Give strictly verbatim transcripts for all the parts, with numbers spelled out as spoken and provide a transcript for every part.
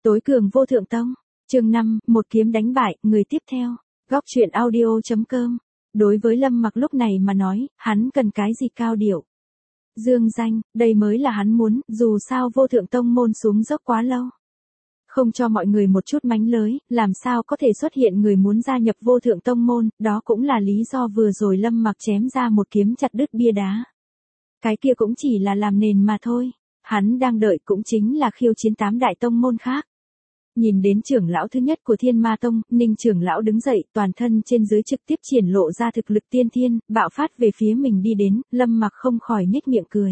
Tối cường vô thượng tông. Chương năm, một kiếm đánh bại, người tiếp theo. Góc truyện audio chấm com. Đối với Lâm Mặc lúc này mà nói, hắn cần cái gì cao điệu. Dương danh, đây mới là hắn muốn, dù sao vô thượng tông môn xuống dốc quá lâu. Không cho mọi người một chút mánh lới, làm sao có thể xuất hiện người muốn gia nhập vô thượng tông môn, đó cũng là lý do vừa rồi Lâm Mặc chém ra một kiếm chặt đứt bia đá. Cái kia cũng chỉ là làm nền mà thôi, hắn đang đợi cũng chính là khiêu chiến tám đại tông môn khác. Nhìn đến trưởng lão thứ nhất của Thiên Ma Tông, Ninh trưởng lão đứng dậy, toàn thân trên dưới trực tiếp triển lộ ra thực lực tiên thiên, bạo phát về phía mình đi đến, Lâm Mặc không khỏi nhếch miệng cười.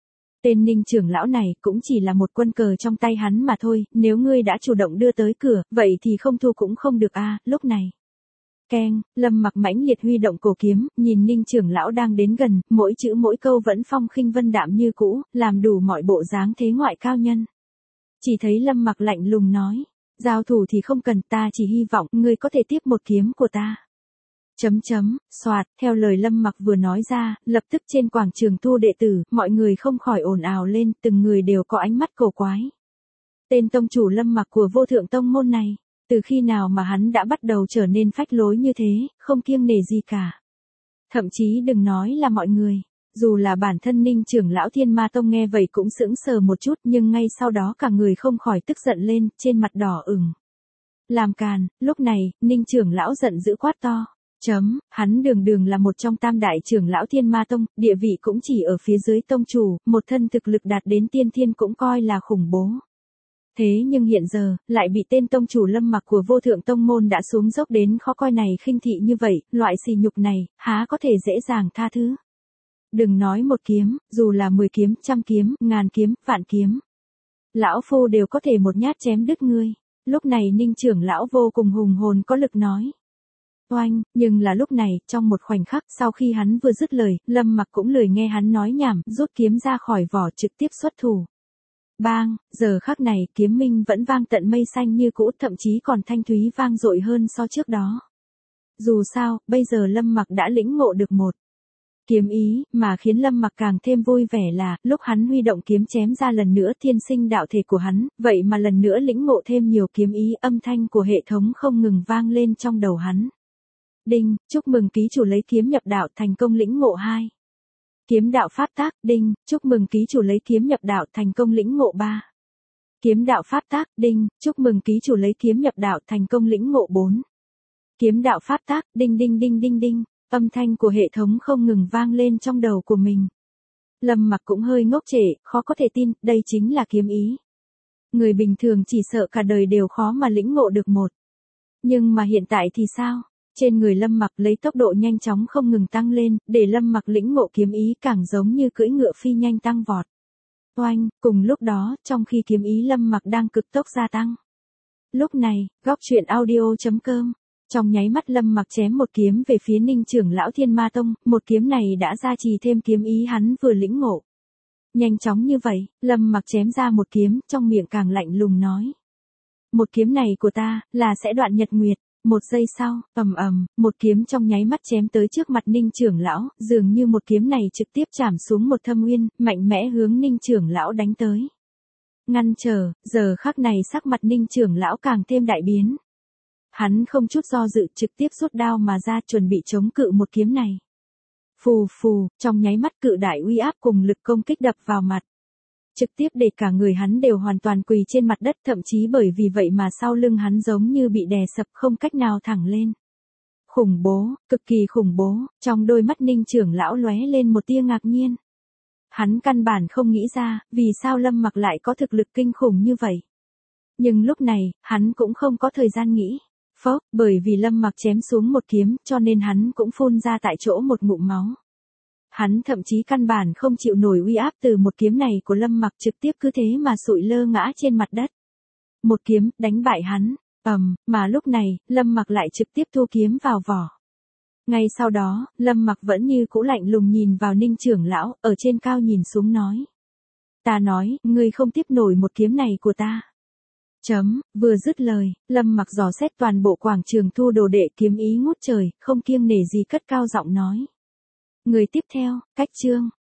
Tên Ninh trưởng lão này cũng chỉ là một quân cờ trong tay hắn mà thôi, nếu ngươi đã chủ động đưa tới cửa, vậy thì không thu cũng không được a. Lúc này. Keng, Lâm Mặc mãnh liệt huy động cổ kiếm, nhìn Ninh trưởng lão đang đến gần, mỗi chữ mỗi câu vẫn phong khinh vân đạm như cũ, làm đủ mọi bộ dáng thế ngoại cao nhân. Chỉ thấy Lâm Mặc lạnh lùng nói, giao thủ thì không cần, ta chỉ hy vọng ngươi có thể tiếp một kiếm của ta. Chấm chấm, soạt, theo lời Lâm Mặc vừa nói ra, lập tức trên quảng trường thu đệ tử, mọi người không khỏi ồn ào lên, từng người đều có ánh mắt cổ quái. Tên tông chủ Lâm Mặc của vô thượng tông môn này, từ khi nào mà hắn đã bắt đầu trở nên phách lối như thế, không kiêng nể gì cả. Thậm chí đừng nói là mọi người, dù là bản thân Ninh trưởng lão Thiên Ma Tông nghe vậy cũng sững sờ một chút, nhưng ngay sau đó cả người không khỏi tức giận lên, trên mặt đỏ ửng. Làm càn, lúc này, Ninh trưởng lão giận dữ quát to. Chấm, hắn đường đường là một trong tam đại trưởng lão Thiên Ma Tông, địa vị cũng chỉ ở phía dưới tông chủ, một thân thực lực đạt đến tiên thiên cũng coi là khủng bố. Thế nhưng hiện giờ, lại bị tên tông chủ Lâm Mặc của vô thượng tông môn đã xuống dốc đến khó coi này khinh thị như vậy, loại sỉ nhục này, há có thể dễ dàng tha thứ. Đừng nói một kiếm, dù là mười kiếm, trăm kiếm, ngàn kiếm, vạn kiếm. Lão phu đều có thể một nhát chém đứt ngươi. Lúc này Ninh trưởng lão vô cùng hùng hồn có lực nói. Oanh, nhưng là lúc này, trong một khoảnh khắc sau khi hắn vừa dứt lời, Lâm Mặc cũng lười nghe hắn nói nhảm, rút kiếm ra khỏi vỏ trực tiếp xuất thủ. Bang, giờ khắc này, kiếm minh vẫn vang tận mây xanh như cũ, thậm chí còn thanh thúy vang dội hơn so trước đó. Dù sao, bây giờ Lâm Mặc đã lĩnh ngộ được một kiếm ý, mà khiến Lâm Mặc càng thêm vui vẻ là, lúc hắn huy động kiếm chém ra lần nữa thiên sinh đạo thể của hắn, vậy mà lần nữa lĩnh ngộ thêm nhiều kiếm ý, âm thanh của hệ thống không ngừng vang lên trong đầu hắn. Đinh, chúc mừng ký chủ lấy kiếm nhập đạo thành công lĩnh ngộ hai. Kiếm đạo pháp tác, đinh, chúc mừng ký chủ lấy kiếm nhập đạo thành công lĩnh ngộ ba. Kiếm đạo pháp tác, đinh, chúc mừng ký chủ lấy kiếm nhập đạo thành công lĩnh ngộ bốn. Kiếm đạo pháp tác, đinh đinh đinh đinh đinh, âm thanh của hệ thống không ngừng vang lên trong đầu của mình. Lâm Mặc cũng hơi ngốc trệ, khó có thể tin, đây chính là kiếm ý. Người bình thường chỉ sợ cả đời đều khó mà lĩnh ngộ được một. Nhưng mà hiện tại thì sao? Trên người Lâm Mặc lấy tốc độ nhanh chóng không ngừng tăng lên, để Lâm Mặc lĩnh ngộ kiếm ý càng giống như cưỡi ngựa phi nhanh tăng vọt. Oanh, cùng lúc đó, trong khi kiếm ý Lâm Mặc đang cực tốc gia tăng. Lúc này, góc truyện audio chấm com, trong nháy mắt Lâm Mặc chém một kiếm về phía Ninh trưởng lão Thiên Ma Tông, một kiếm này đã gia trì thêm kiếm ý hắn vừa lĩnh ngộ. Nhanh chóng như vậy, Lâm Mặc chém ra một kiếm, trong miệng càng lạnh lùng nói. Một kiếm này của ta, là sẽ đoạn nhật nguyệt. Một giây sau, ầm ầm, một kiếm trong nháy mắt chém tới trước mặt Ninh trưởng lão, dường như một kiếm này trực tiếp chạm xuống một thâm uyên, mạnh mẽ hướng Ninh trưởng lão đánh tới. Ngăn trở, giờ khắc này sắc mặt Ninh trưởng lão càng thêm đại biến. Hắn không chút do dự trực tiếp rút đao mà ra chuẩn bị chống cự một kiếm này. Phù phù, trong nháy mắt cự đại uy áp cùng lực công kích đập vào mặt. Trực tiếp để cả người hắn đều hoàn toàn quỳ trên mặt đất, thậm chí bởi vì vậy mà sau lưng hắn giống như bị đè sập không cách nào thẳng lên. Khủng bố, cực kỳ khủng bố, trong đôi mắt Ninh trưởng lão lóe lên một tia ngạc nhiên. Hắn căn bản không nghĩ ra, vì sao Lâm Mặc lại có thực lực kinh khủng như vậy. Nhưng lúc này, hắn cũng không có thời gian nghĩ. Phốc, bởi vì Lâm Mặc chém xuống một kiếm, cho nên hắn cũng phun ra tại chỗ một ngụm máu. Hắn thậm chí căn bản không chịu nổi uy áp từ một kiếm này của Lâm Mặc, trực tiếp cứ thế mà sụi lơ ngã trên mặt đất. Một kiếm, đánh bại hắn, ầm, mà lúc này, Lâm Mặc lại trực tiếp thu kiếm vào vỏ. Ngay sau đó, Lâm Mặc vẫn như cũ lạnh lùng nhìn vào Ninh trưởng lão, ở trên cao nhìn xuống nói. Ta nói, ngươi không tiếp nổi một kiếm này của ta. Chấm, vừa dứt lời, Lâm Mặc dò xét toàn bộ quảng trường thu đồ đệ, kiếm ý ngút trời, không kiêng nể gì cất cao giọng nói. Người tiếp theo, cách chương.